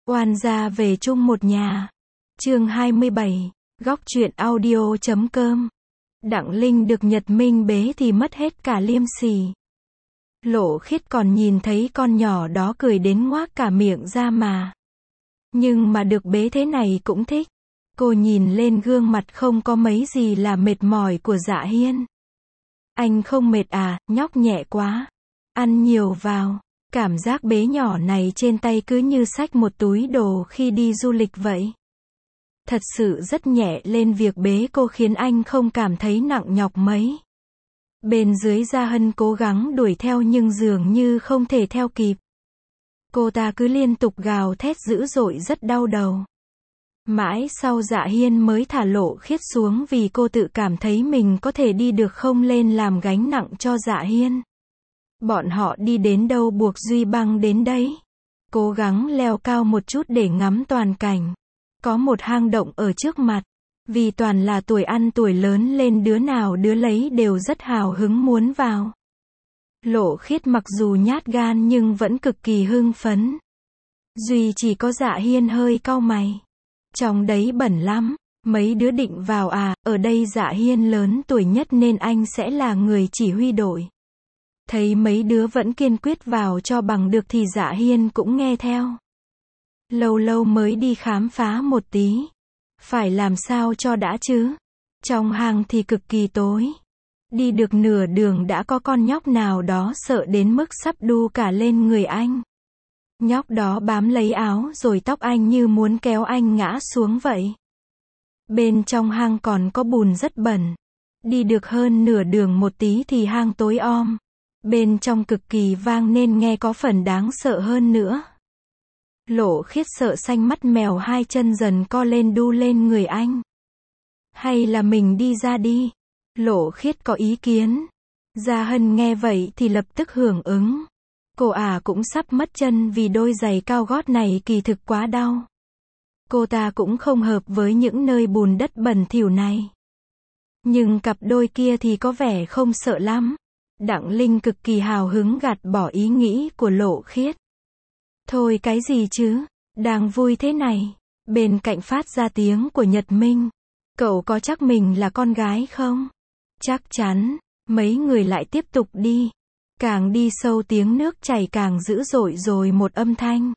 Oan gia về chung một nhà. Chương 27, góc truyện audio.com. Đặng Linh được Nhật Minh bế thì mất hết cả liêm sỉ. Lộ Khiết còn nhìn thấy con nhỏ đó cười đến ngoác cả miệng ra mà. Nhưng mà được bế thế này cũng thích. Cô nhìn lên gương mặt không có mấy gì là mệt mỏi của Dạ Hiên. Anh không mệt à, nhóc nhẹ quá. Ăn nhiều vào. Cảm giác bế nhỏ này trên tay cứ như xách một túi đồ khi đi du lịch vậy. Thật sự rất nhẹ, lên việc bế cô khiến anh không cảm thấy nặng nhọc mấy. Bên dưới Gia Hân cố gắng đuổi theo nhưng dường như không thể theo kịp. Cô ta cứ liên tục gào thét dữ dội rất đau đầu. Mãi sau Dạ Hiên mới thả Lộ Khiết xuống vì cô tự cảm thấy mình có thể đi được không lên làm gánh nặng cho Dạ Hiên. Bọn họ đi đến đâu buộc Duy Băng đến đấy. Cố gắng leo cao một chút để ngắm toàn cảnh. Có một hang động ở trước mặt. Vì toàn là tuổi ăn tuổi lớn lên đứa nào đứa lấy đều rất hào hứng muốn vào. Lộ Khiết mặc dù nhát gan nhưng vẫn cực kỳ hưng phấn. Duy chỉ có Dạ Hiên hơi cau mày. Trong đấy bẩn lắm. Mấy đứa định vào à, ở đây Dạ Hiên lớn tuổi nhất nên anh sẽ là người chỉ huy đội. Thấy mấy đứa vẫn kiên quyết vào cho bằng được thì Dạ Hiên cũng nghe theo. Lâu lâu mới đi khám phá một tí. Phải làm sao cho đã chứ. Trong hang thì cực kỳ tối. Đi được nửa đường đã có con nhóc nào đó sợ đến mức sắp đu cả lên người anh. Nhóc đó bám lấy áo rồi tóc anh như muốn kéo anh ngã xuống vậy. Bên trong hang còn có bùn rất bẩn. Đi được hơn nửa đường một tí thì hang tối om. Bên trong cực kỳ vang nên nghe có phần đáng sợ hơn nữa. Lộ Khiết sợ xanh mắt mèo, hai chân dần co lên đu lên người anh. Hay là mình đi ra đi. Lộ Khiết có ý kiến. Gia Hân nghe vậy thì lập tức hưởng ứng. Cô cũng sắp mất chân vì đôi giày cao gót này kỳ thực quá đau. Cô ta cũng không hợp với những nơi bùn đất bẩn thỉu này. Nhưng cặp đôi kia thì có vẻ không sợ lắm. Đặng Linh cực kỳ hào hứng gạt bỏ ý nghĩ của Lộ Khiết. Thôi cái gì chứ, đang vui thế này. Bên cạnh phát ra tiếng của Nhật Minh. Cậu có chắc mình là con gái không? Chắc chắn. Mấy người lại tiếp tục đi. Càng đi sâu tiếng nước chảy càng dữ dội rồi một âm thanh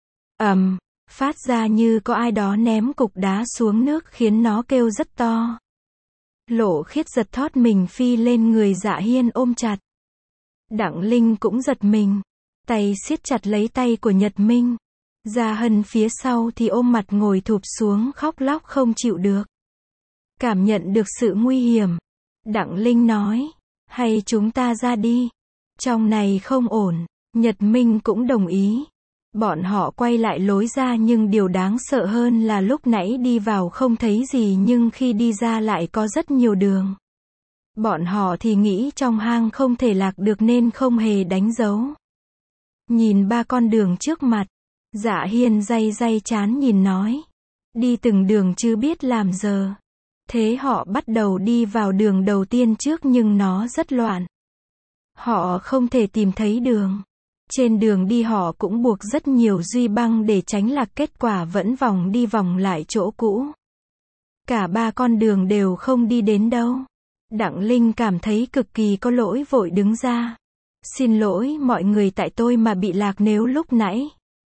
phát ra như có ai đó ném cục đá xuống nước khiến nó kêu rất to. Lộ Khiết giật thót mình phi lên người Dạ Hiên ôm chặt. Đặng Linh cũng giật mình. Tay siết chặt lấy tay của Nhật Minh. Gia Hân phía sau thì ôm mặt ngồi thụp xuống khóc lóc không chịu được. Cảm nhận được sự nguy hiểm. Đặng Linh nói. Hay chúng ta ra đi. Trong này không ổn. Nhật Minh cũng đồng ý. Bọn họ quay lại lối ra nhưng điều đáng sợ hơn là lúc nãy đi vào không thấy gì nhưng khi đi ra lại có rất nhiều đường. Bọn họ thì nghĩ trong hang không thể lạc được nên không hề đánh dấu. Nhìn ba con đường trước mặt. Dạ Hiên day day chán nhìn nói. Đi từng đường chứ biết làm giờ. Thế họ bắt đầu đi vào đường đầu tiên trước nhưng nó rất loạn. Họ không thể tìm thấy đường. Trên đường đi họ cũng buộc rất nhiều duy băng để tránh lạc, kết quả vẫn vòng đi vòng lại chỗ cũ. Cả ba con đường đều không đi đến đâu. Đặng Linh cảm thấy cực kỳ có lỗi vội đứng ra. Xin lỗi mọi người, tại tôi mà bị lạc nếu lúc nãy.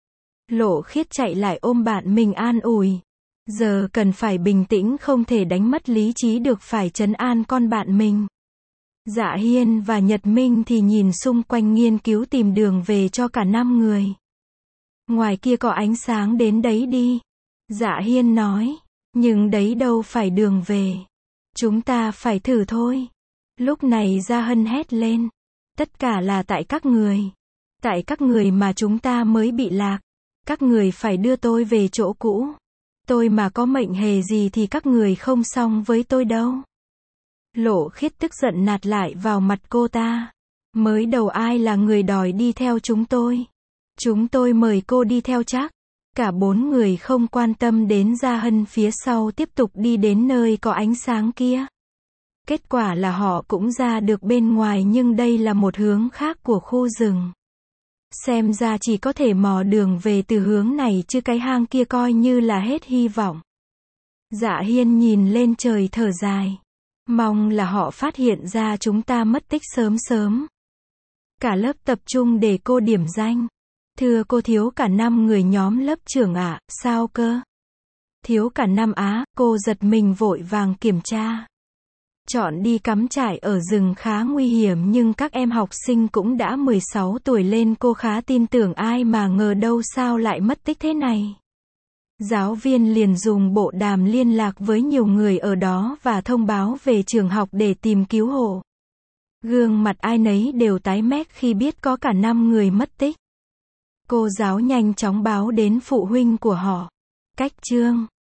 Lộ Khiết chạy lại ôm bạn mình an ủi. Giờ cần phải bình tĩnh, không thể đánh mất lý trí được, phải trấn an con bạn mình. Dạ Hiên và Nhật Minh thì nhìn xung quanh nghiên cứu tìm đường về cho cả 5 người. Ngoài kia có ánh sáng đến đấy đi. Dạ Hiên nói. Nhưng đấy đâu phải đường về. Chúng ta phải thử thôi. Lúc này Gia Hân hét lên. Tất cả là tại các người. Tại các người mà chúng ta mới bị lạc. Các người phải đưa tôi về chỗ cũ. Tôi mà có mệnh hề gì thì các người không xong với tôi đâu. Lộ Khiết tức giận nạt lại vào mặt cô ta. Mới đầu ai là người đòi đi theo chúng tôi? Chúng tôi mời cô đi theo chắc. Cả 4 người không quan tâm đến Gia Hân phía sau tiếp tục đi đến nơi có ánh sáng kia. Kết quả là họ cũng ra được bên ngoài nhưng đây là một hướng khác của khu rừng. Xem ra chỉ có thể mò đường về từ hướng này chứ cái hang kia coi như là hết hy vọng. Dạ Hiên nhìn lên trời thở dài. Mong là họ phát hiện ra chúng ta mất tích sớm sớm. Cả lớp tập trung để cô điểm danh. Thưa cô, thiếu cả 5 người nhóm lớp trưởng ạ, sao cơ? Thiếu cả 5 á, cô giật mình vội vàng kiểm tra. Chọn đi cắm trại ở rừng khá nguy hiểm nhưng các em học sinh cũng đã 16 tuổi lên, cô khá tin tưởng, ai mà ngờ đâu sao lại mất tích thế này. Giáo viên liền dùng bộ đàm liên lạc với nhiều người ở đó và thông báo về trường học để tìm cứu hộ. Gương mặt ai nấy đều tái mét khi biết có cả 5 người mất tích. Cô giáo nhanh chóng báo đến phụ huynh của họ. Cách chương